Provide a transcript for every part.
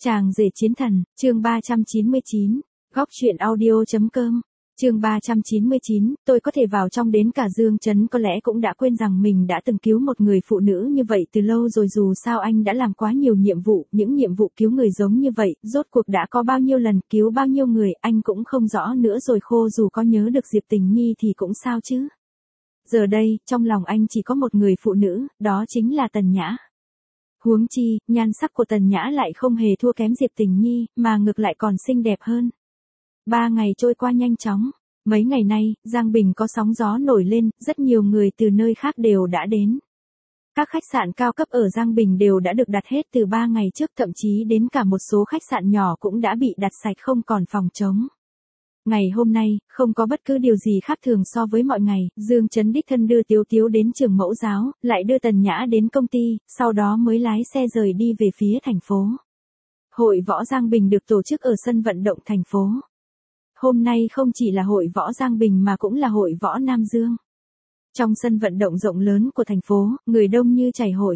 Chàng rể chiến thần, chương 399, góc truyện audio.com, chương 399, tôi có thể vào trong đến cả Dương Chấn có lẽ cũng đã quên rằng mình đã từng cứu một người phụ nữ như vậy từ lâu rồi, dù sao anh đã làm quá nhiều nhiệm vụ, những nhiệm vụ cứu người giống như vậy, rốt cuộc đã có bao nhiêu lần, cứu bao nhiêu người, anh cũng không rõ nữa rồi, khô dù có nhớ được Diệp Tình Nhi thì cũng sao chứ. Giờ đây, trong lòng anh chỉ có một người phụ nữ, đó chính là Tần Nhã. Huống chi, nhan sắc của Tần Nhã lại không hề thua kém Diệp Tình Nhi, mà ngược lại còn xinh đẹp hơn. 3 ngày trôi qua nhanh chóng. Mấy ngày nay, Giang Bình có sóng gió nổi lên, rất nhiều người từ nơi khác đều đã đến. Các khách sạn cao cấp ở Giang Bình đều đã được đặt hết từ 3 ngày trước, thậm chí đến cả một số khách sạn nhỏ cũng đã bị đặt sạch không còn phòng trống. Ngày hôm nay, không có bất cứ điều gì khác thường so với mọi ngày, Dương Chấn đích thân đưa Tiếu Tiếu đến trường mẫu giáo, lại đưa Tần Nhã đến công ty, sau đó mới lái xe rời đi về phía thành phố. Hội võ Giang Bình được tổ chức ở sân vận động thành phố. Hôm nay không chỉ là hội võ Giang Bình mà cũng là hội võ Nam Dương. Trong sân vận động rộng lớn của thành phố, người đông như chảy hội.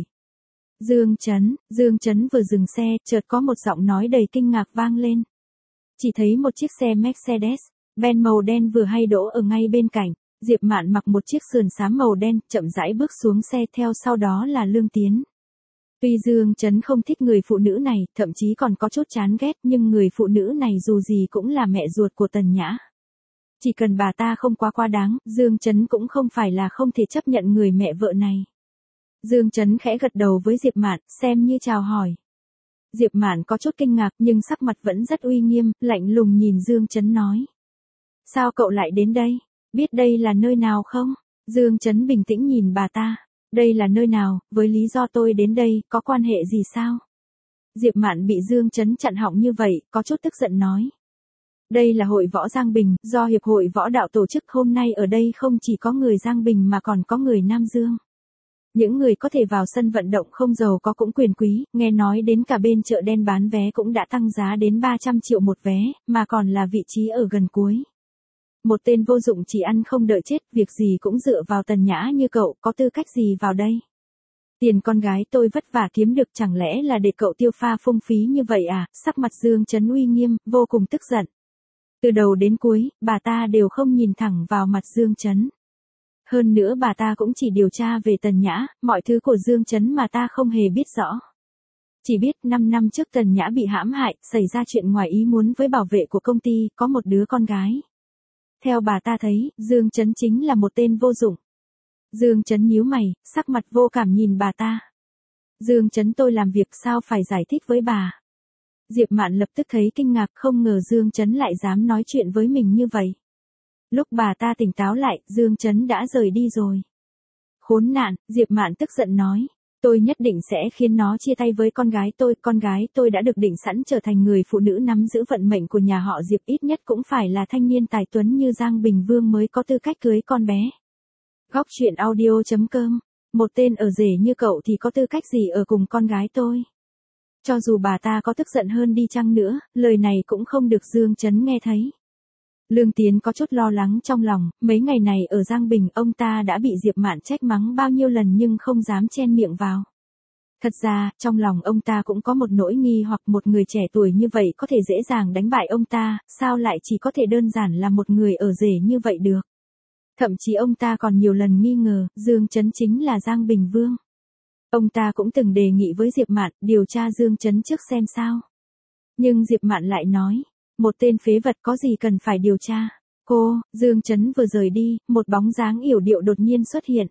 Dương Chấn vừa dừng xe, chợt có một giọng nói đầy kinh ngạc vang lên. Chỉ thấy một chiếc xe Mercedes-Benz màu đen vừa hay đỗ ở ngay bên cạnh, Diệp Mạn mặc một chiếc sườn xám màu đen, chậm rãi bước xuống xe, theo sau đó là Lương Tiến. Tuy Dương Chấn không thích người phụ nữ này, thậm chí còn có chút chán ghét, nhưng người phụ nữ này dù gì cũng là mẹ ruột của Tần Nhã. Chỉ cần bà ta không quá đáng, Dương Chấn cũng không phải là không thể chấp nhận người mẹ vợ này. Dương Chấn khẽ gật đầu với Diệp Mạn, xem như chào hỏi. Diệp Mạn có chút kinh ngạc nhưng sắc mặt vẫn rất uy nghiêm, lạnh lùng nhìn Dương Chấn nói. Sao cậu lại đến đây? Biết đây là nơi nào không? Dương Chấn bình tĩnh nhìn bà ta. Đây là nơi nào, với lý do tôi đến đây, có quan hệ gì sao? Diệp Mạn bị Dương Chấn chặn họng như vậy, có chút tức giận nói. Đây là hội võ Giang Bình, do Hiệp hội Võ đạo tổ chức, hôm nay ở đây không chỉ có người Giang Bình mà còn có người Nam Dương. Những người có thể vào sân vận động không giàu có cũng quyền quý, nghe nói đến cả bên chợ đen bán vé cũng đã tăng giá đến 300 triệu một vé, mà còn là vị trí ở gần cuối. Một tên vô dụng chỉ ăn không đợi chết, việc gì cũng dựa vào Tần Nhã như cậu, có tư cách gì vào đây? Tiền con gái tôi vất vả kiếm được chẳng lẽ là để cậu tiêu pha phung phí như vậy à? Sắc mặt Dương Chấn uy nghiêm, vô cùng tức giận. Từ đầu đến cuối, bà ta đều không nhìn thẳng vào mặt Dương Chấn. Hơn nữa bà ta cũng chỉ điều tra về Tần Nhã, mọi thứ của Dương Chấn mà ta không hề biết rõ. Chỉ biết 5 năm trước Tần Nhã bị hãm hại, xảy ra chuyện ngoài ý muốn với bảo vệ của công ty, có một đứa con gái. Theo bà ta thấy, Dương Chấn chính là một tên vô dụng. Dương Chấn nhíu mày, sắc mặt vô cảm nhìn bà ta. Dương Chấn, tôi làm việc sao phải giải thích với bà? Diệp Mạn lập tức thấy kinh ngạc, không ngờ Dương Chấn lại dám nói chuyện với mình như vậy. Lúc bà ta tỉnh táo lại, Dương Chấn đã rời đi rồi. Khốn nạn, Diệp Mạn tức giận nói. Tôi nhất định sẽ khiến nó chia tay với con gái tôi đã được định sẵn trở thành người phụ nữ nắm giữ vận mệnh của nhà họ Diệp, ít nhất cũng phải là thanh niên tài tuấn như Giang Bình Vương mới có tư cách cưới con bé. Góc truyện audio.com, một tên ở rể như cậu thì có tư cách gì ở cùng con gái tôi? Cho dù bà ta có tức giận hơn đi chăng nữa, lời này cũng không được Dương Chấn nghe thấy. Lương Tiến có chút lo lắng trong lòng, mấy ngày này ở Giang Bình ông ta đã bị Diệp Mạn trách mắng bao nhiêu lần nhưng không dám chen miệng vào. Thật ra, trong lòng ông ta cũng có một nỗi nghi hoặc, một người trẻ tuổi như vậy có thể dễ dàng đánh bại ông ta, sao lại chỉ có thể đơn giản là một người ở rể như vậy được. Thậm chí ông ta còn nhiều lần nghi ngờ, Dương Chấn chính là Giang Bình Vương. Ông ta cũng từng đề nghị với Diệp Mạn, điều tra Dương Chấn trước xem sao. Nhưng Diệp Mạn lại nói. Một tên phế vật có gì cần phải điều tra. Dương Chấn vừa rời đi, một bóng dáng yểu điệu đột nhiên xuất hiện.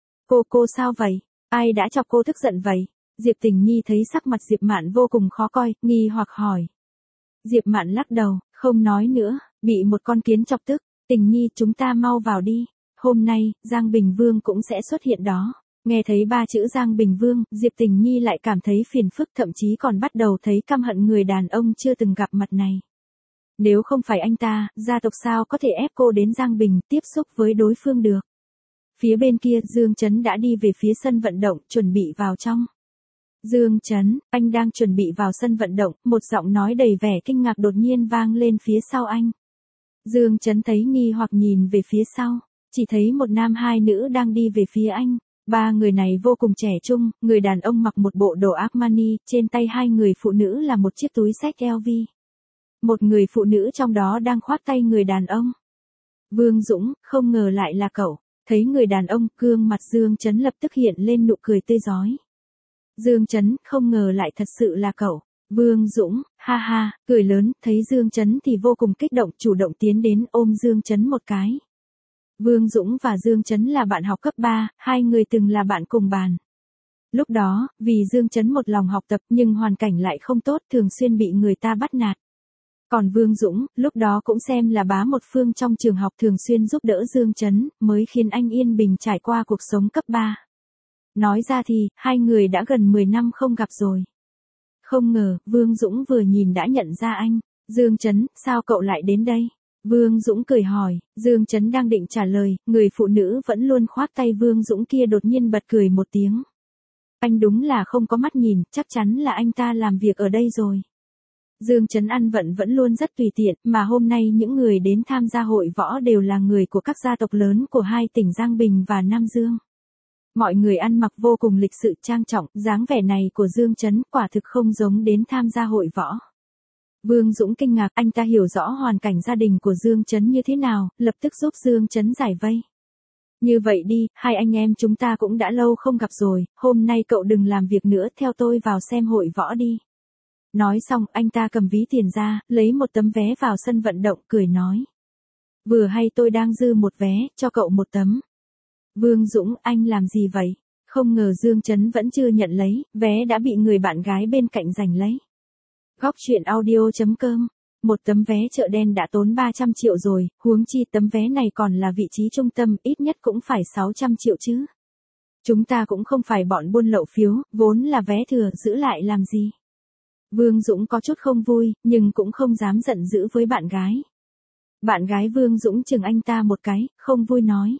Cô sao vậy? Ai đã chọc cô tức giận vậy? Diệp Tình Nhi thấy sắc mặt Diệp Mạn vô cùng khó coi, nghi hoặc hỏi. Diệp Mạn lắc đầu, không nói nữa, bị một con kiến chọc tức. Tình Nhi, chúng ta mau vào đi. Hôm nay, Giang Bình Vương cũng sẽ xuất hiện đó. Nghe thấy 3 chữ Giang Bình Vương, Diệp Tình Nhi lại cảm thấy phiền phức, thậm chí còn bắt đầu thấy căm hận người đàn ông chưa từng gặp mặt này. Nếu không phải anh ta, gia tộc sao có thể ép cô đến Giang Bình, tiếp xúc với đối phương được. Phía bên kia, Dương Chấn đã đi về phía sân vận động, chuẩn bị vào trong. Dương Chấn, anh đang chuẩn bị vào sân vận động, một giọng nói đầy vẻ kinh ngạc đột nhiên vang lên phía sau anh. Dương Chấn thấy nghi hoặc nhìn về phía sau, chỉ thấy một nam hai nữ đang đi về phía anh. Ba người này vô cùng trẻ trung, người đàn ông mặc một bộ đồ Armani, trên tay hai người phụ nữ là một chiếc túi xách LV. Một người phụ nữ trong đó đang khoác tay người đàn ông. Vương Dũng, không ngờ lại là cậu. Thấy người đàn ông, gương mặt Dương Chấn lập tức hiện lên nụ cười tươi rói. Dương Chấn, không ngờ lại thật sự là cậu. Vương Dũng, ha ha, cười lớn, thấy Dương Chấn thì vô cùng kích động, chủ động tiến đến ôm Dương Chấn một cái. Vương Dũng và Dương Chấn là bạn học cấp 3, hai người từng là bạn cùng bàn. Lúc đó, vì Dương Chấn một lòng học tập nhưng hoàn cảnh lại không tốt, thường xuyên bị người ta bắt nạt. Còn Vương Dũng, lúc đó cũng xem là bá một phương trong trường học, thường xuyên giúp đỡ Dương Chấn, mới khiến anh yên bình trải qua cuộc sống cấp 3. Nói ra thì, hai người đã gần 10 năm không gặp rồi. Không ngờ, Vương Dũng vừa nhìn đã nhận ra anh. Dương Chấn, sao cậu lại đến đây? Vương Dũng cười hỏi, Dương Chấn đang định trả lời, người phụ nữ vẫn luôn khoác tay Vương Dũng kia đột nhiên bật cười một tiếng. Anh đúng là không có mắt nhìn, chắc chắn là anh ta làm việc ở đây rồi. Dương Chấn ăn vận vẫn luôn rất tùy tiện, mà hôm nay những người đến tham gia hội võ đều là người của các gia tộc lớn của hai tỉnh Giang Bình và Nam Dương. Mọi người ăn mặc vô cùng lịch sự trang trọng, dáng vẻ này của Dương Chấn quả thực không giống đến tham gia hội võ. Vương Dũng kinh ngạc, anh ta hiểu rõ hoàn cảnh gia đình của Dương Chấn như thế nào, lập tức giúp Dương Chấn giải vây. Như vậy đi, hai anh em chúng ta cũng đã lâu không gặp rồi, hôm nay cậu đừng làm việc nữa, theo tôi vào xem hội võ đi. Nói xong, anh ta cầm ví tiền ra, lấy một tấm vé vào sân vận động, cười nói. Vừa hay tôi đang dư một vé, cho cậu một tấm. Vương Dũng, anh làm gì vậy? Không ngờ Dương Chấn vẫn chưa nhận lấy, vé đã bị người bạn gái bên cạnh giành lấy. Góc truyện audio.com. Một tấm vé chợ đen đã tốn 300 triệu rồi, huống chi tấm vé này còn là vị trí trung tâm, ít nhất cũng phải 600 triệu chứ. Chúng ta cũng không phải bọn buôn lậu phiếu, vốn là vé thừa, giữ lại làm gì? Vương Dũng có chút không vui, nhưng cũng không dám giận dữ với bạn gái. Bạn gái Vương Dũng chừng anh ta một cái, không vui nói.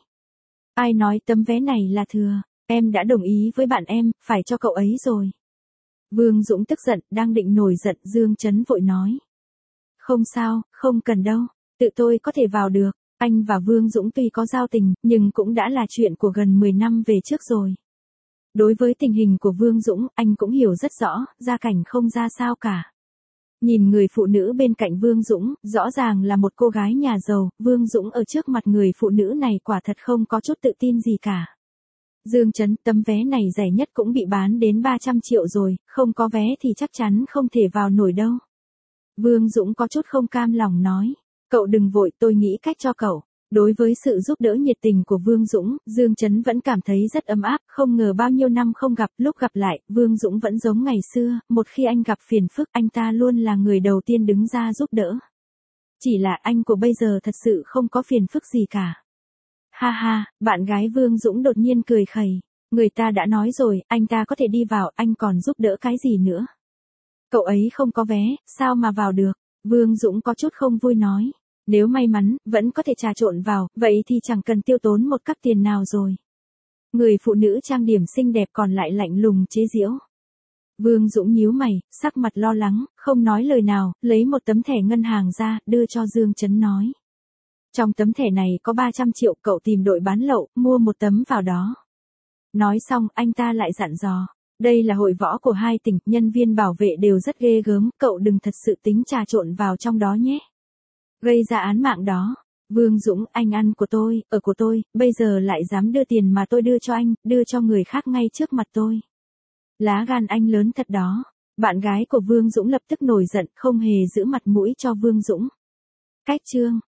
Ai nói tấm vé này là thừa, em đã đồng ý với bạn em, phải cho cậu ấy rồi. Vương Dũng tức giận, đang định nổi giận, Dương Chấn vội nói. Không sao, không cần đâu, tự tôi có thể vào được. Anh và Vương Dũng tuy có giao tình, nhưng cũng đã là chuyện của gần 10 năm về trước rồi. Đối với tình hình của Vương Dũng, anh cũng hiểu rất rõ, gia cảnh không ra sao cả. Nhìn người phụ nữ bên cạnh Vương Dũng, rõ ràng là một cô gái nhà giàu, Vương Dũng ở trước mặt người phụ nữ này quả thật không có chút tự tin gì cả. Dương Chấn, tấm vé này rẻ nhất cũng bị bán đến 300 triệu rồi, không có vé thì chắc chắn không thể vào nổi đâu. Vương Dũng có chút không cam lòng nói, cậu đừng vội, tôi nghĩ cách cho cậu. Đối với sự giúp đỡ nhiệt tình của Vương Dũng, Dương Chấn vẫn cảm thấy rất ấm áp, không ngờ bao nhiêu năm không gặp, lúc gặp lại, Vương Dũng vẫn giống ngày xưa, một khi anh gặp phiền phức, anh ta luôn là người đầu tiên đứng ra giúp đỡ. Chỉ là anh của bây giờ thật sự không có phiền phức gì cả. Ha ha, bạn gái Vương Dũng đột nhiên cười khẩy, người ta đã nói rồi, anh ta có thể đi vào, anh còn giúp đỡ cái gì nữa. Cậu ấy không có vé, sao mà vào được? Vương Dũng có chút không vui nói. Nếu may mắn, vẫn có thể trà trộn vào, vậy thì chẳng cần tiêu tốn một cắc tiền nào rồi. Người phụ nữ trang điểm xinh đẹp còn lại lạnh lùng chế giễu. Vương Dũng nhíu mày, sắc mặt lo lắng, không nói lời nào, lấy một tấm thẻ ngân hàng ra, đưa cho Dương Chấn nói. Trong tấm thẻ này có 300 triệu, cậu tìm đội bán lậu, mua một tấm vào đó. Nói xong, anh ta lại dặn dò. Đây là hội võ của hai tỉnh, nhân viên bảo vệ đều rất ghê gớm, cậu đừng thật sự tính trà trộn vào trong đó nhé. Gây ra án mạng đó. Vương Dũng, anh ăn của tôi, ở của tôi, bây giờ lại dám đưa tiền mà tôi đưa cho anh, đưa cho người khác ngay trước mặt tôi. Lá gan anh lớn thật đó. Bạn gái của Vương Dũng lập tức nổi giận, không hề giữ mặt mũi cho Vương Dũng. Cách chương